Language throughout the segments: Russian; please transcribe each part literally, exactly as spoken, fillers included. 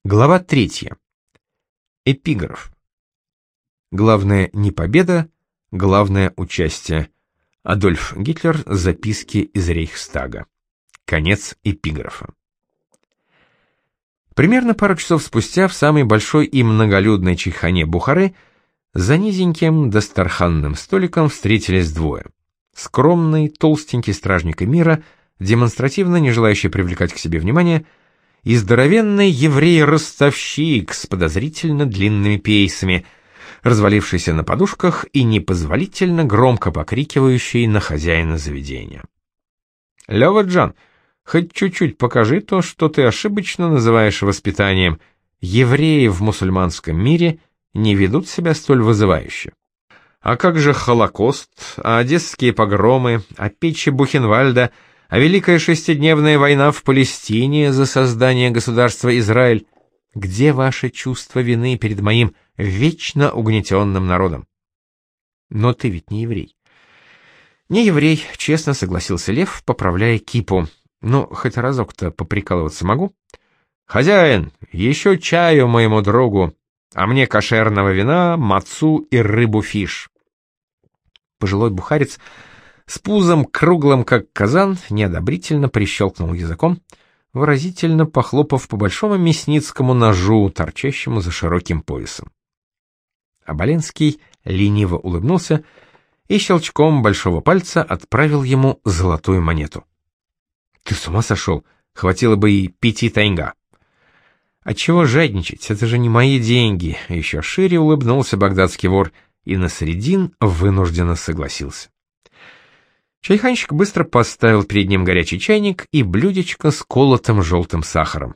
Глава третья. Эпиграф. Главное не победа, главное участие. Адольф Гитлер. Записки из Рейхстага. Конец эпиграфа. Примерно пару часов спустя в самой большой и многолюдной чайхане Бухары за низеньким дастарханным столиком встретились двое. Скромный, толстенький стражник эмира, демонстративно не желающий привлекать к себе внимание, и здоровенный еврей-ростовщик с подозрительно длинными пейсами, развалившийся на подушках и непозволительно громко покрикивающий на хозяина заведения. «Лёва-Джан, хоть чуть-чуть покажи то, что ты ошибочно называешь воспитанием. Евреи в мусульманском мире не ведут себя столь вызывающе. А как же Холокост, а одесские погромы, а печи Бухенвальда, а Великая Шестидневная война в Палестине за создание государства Израиль? Где ваше чувство вины перед моим вечно угнетенным народом? Но ты ведь не еврей». «Не еврей», — честно согласился Лев, поправляя кипу. «Ну, хоть разок-то поприкалываться могу?» «Хозяин, еще чаю моему другу, а мне кошерного вина, мацу и рыбу-фиш». Пожилой бухарец с пузом круглым, как казан, неодобрительно прищелкнул языком, выразительно похлопав по большому мясницкому ножу, торчащему за широким поясом. Оболенский лениво улыбнулся и щелчком большого пальца отправил ему золотую монету. «Ты с ума сошел? Хватило бы и пяти тайнга». «Отчего жадничать? Это же не мои деньги», — еще шире улыбнулся багдадский вор, и Насредин вынужденно согласился. Чайханщик быстро поставил перед ним горячий чайник и блюдечко с колотым желтым сахаром.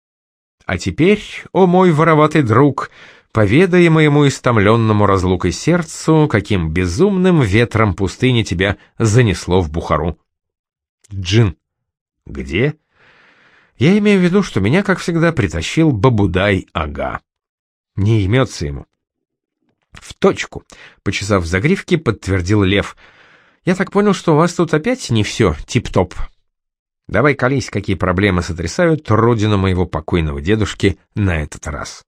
«А теперь, о мой вороватый друг, поведай моему истомленному разлукой сердцу, каким безумным ветром пустыни тебя занесло в Бухару». «Джин». «Где?» «Я имею в виду, что меня, как всегда, притащил Бабудай-ага». «Не имется ему». «В точку», — почесав загривки, подтвердил Лев. «Я так понял, что у вас тут опять не все тип-топ. Давай колись, какие проблемы сотрясают родину моего покойного дедушки на этот раз».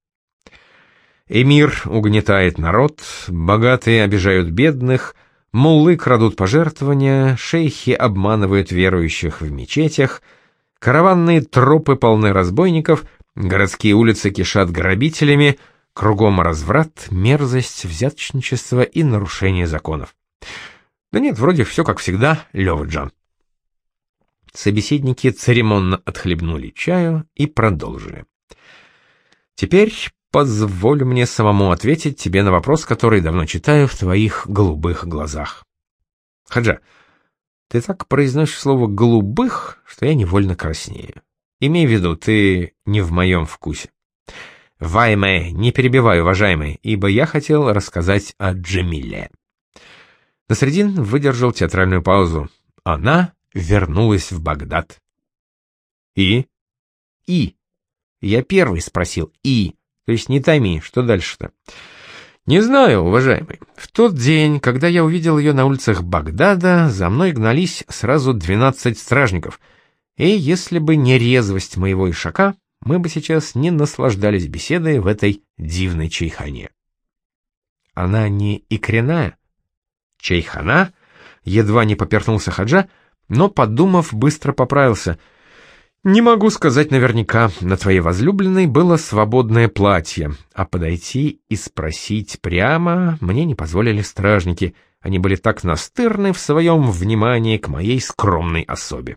Эмир угнетает народ, богатые обижают бедных, муллы крадут пожертвования, шейхи обманывают верующих в мечетях, караванные тропы полны разбойников, городские улицы кишат грабителями, кругом разврат, мерзость, взяточничество и нарушение законов. Да нет, вроде все как всегда, Лёва-Джан. Собеседники церемонно отхлебнули чаю и продолжили. «Теперь позволь мне самому ответить тебе на вопрос, который давно читаю в твоих голубых глазах. Хаджа, ты так произносишь слово «голубых», что я невольно краснею. Имей в виду, ты не в моем вкусе. Вайме, не перебивай, уважаемый, ибо я хотел рассказать о Джемиле». Насредин выдержал театральную паузу. Она вернулась в Багдад. «И?» «И». Я первый спросил «и». То есть не томи, что дальше-то? «Не знаю, уважаемый. В тот день, когда я увидел ее на улицах Багдада, за мной гнались сразу двенадцать стражников. И если бы не резвость моего ишака, мы бы сейчас не наслаждались беседой в этой дивной чайхане». «Она не икряная?» «Чайхана?» Едва не поперхнулся Хаджа, но, подумав, быстро поправился. «Не могу сказать наверняка. На твоей возлюбленной было свободное платье, а подойти и спросить прямо мне не позволили стражники. Они были так настырны в своем внимании к моей скромной особе».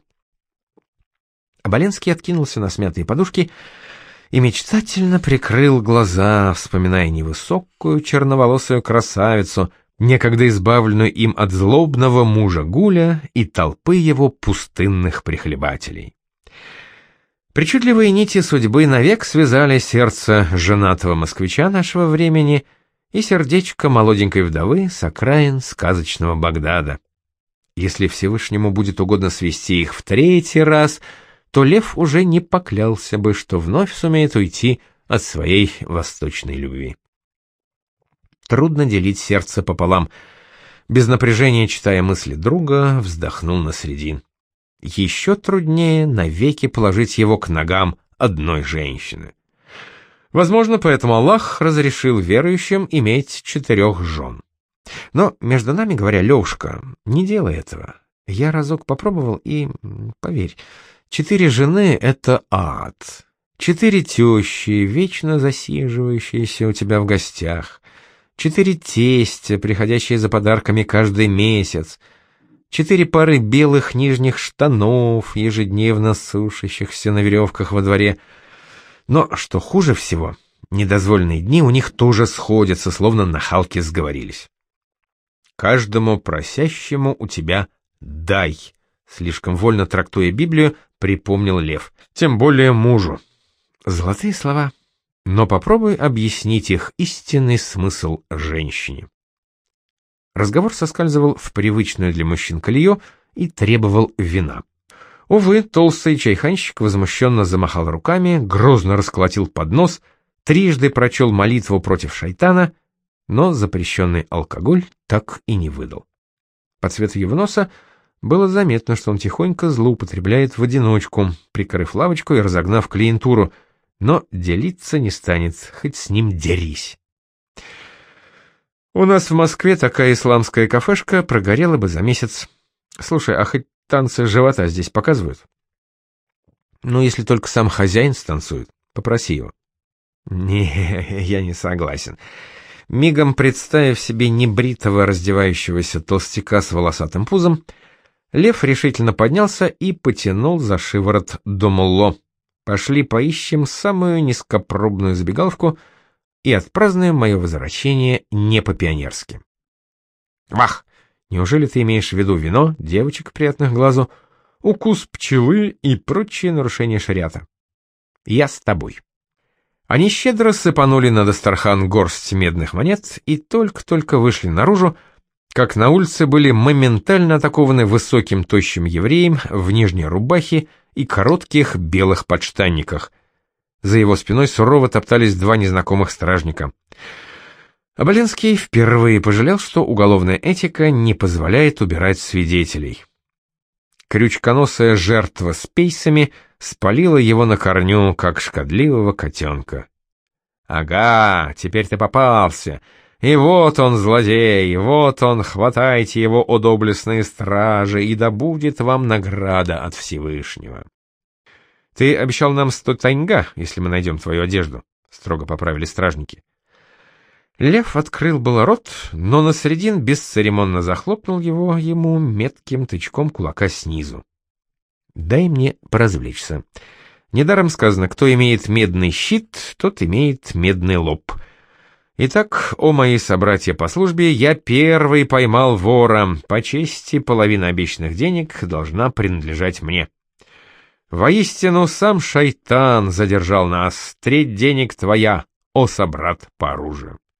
Оболенский откинулся на смятые подушки и мечтательно прикрыл глаза, вспоминая невысокую черноволосую красавицу, некогда избавленную им от злобного мужа Гуля и толпы его пустынных прихлебателей. Причудливые нити судьбы навек связали сердце женатого москвича нашего времени и сердечко молоденькой вдовы с окраин сказочного Багдада. Если Всевышнему будет угодно свести их в третий раз, то Лев уже не поклялся бы, что вновь сумеет уйти от своей восточной любви. Трудно делить сердце пополам. Без напряжения, читая мысли друга, вздохнул Насредин. Еще труднее навеки положить его к ногам одной женщины. Возможно, поэтому Аллах разрешил верующим иметь четырех жен. Но, между нами говоря, Левушка, не делай этого. Я разок попробовал и, поверь, четыре жены — это ад. Четыре тещи, вечно засиживающиеся у тебя в гостях. Четыре тестя, приходящие за подарками каждый месяц. Четыре пары белых нижних штанов, ежедневно сушащихся на веревках во дворе. Но, что хуже всего, недозволенные дни у них тоже сходятся, словно нахалки сговорились. «Каждому просящему у тебя дай», слишком вольно трактуя Библию, припомнил Лев. Тем более мужу. Золотые слова. Но попробуй объяснить их истинный смысл женщине. Разговор соскальзывал в привычную для мужчин колею и требовал вина. Увы, толстый чайханщик возмущенно замахал руками, грозно расколотил поднос, трижды прочел молитву против шайтана, но запрещенный алкоголь так и не выдал. По цвету его носа было заметно, что он тихонько злоупотребляет в одиночку, прикрыв лавочку и разогнав клиентуру, но делиться не станет, хоть с ним дерись. У нас в Москве такая исламская кафешка прогорела бы за месяц. Слушай, а хоть танцы живота здесь показывают? Ну, если только сам хозяин станцует, попроси его. Не, я не согласен. Мигом представив себе небритого раздевающегося толстяка с волосатым пузом, Лев решительно поднялся и потянул за шиворот до Мулло. Пошли поищем самую низкопробную забегаловку и отпразднуем мое возвращение не по-пионерски. Вах! Неужели ты имеешь в виду вино, девочек приятных глазу, укус пчелы и прочие нарушения шариата? Я с тобой. Они щедро сыпанули на дастархан горсть медных монет и только-только вышли наружу, как на улице были моментально атакованы высоким тощим евреем в нижней рубахе и коротких белых подштанниках. За его спиной сурово топтались два незнакомых стражника. Оболенский впервые пожалел, что уголовная этика не позволяет убирать свидетелей. Крючконосая жертва с пейсами спалила его на корню, как шкодливого котенка. «Ага, теперь ты попался. И вот он, злодей, вот он, хватайте его, о доблестные стражи, и да будет вам награда от Всевышнего». «Ты обещал нам сто таньга, если мы найдем твою одежду», — строго поправили стражники. Лев открыл было рот, но Насредин бесцеремонно захлопнул его ему метким тычком кулака снизу. «Дай мне поразвлечься. Недаром сказано, кто имеет медный щит, тот имеет медный лоб. Итак, о мои собратья по службе, я первый поймал вора. По чести, половина обещанных денег должна принадлежать мне. Воистину, сам шайтан задержал нас. Треть денег твоя, о собрат по оружию».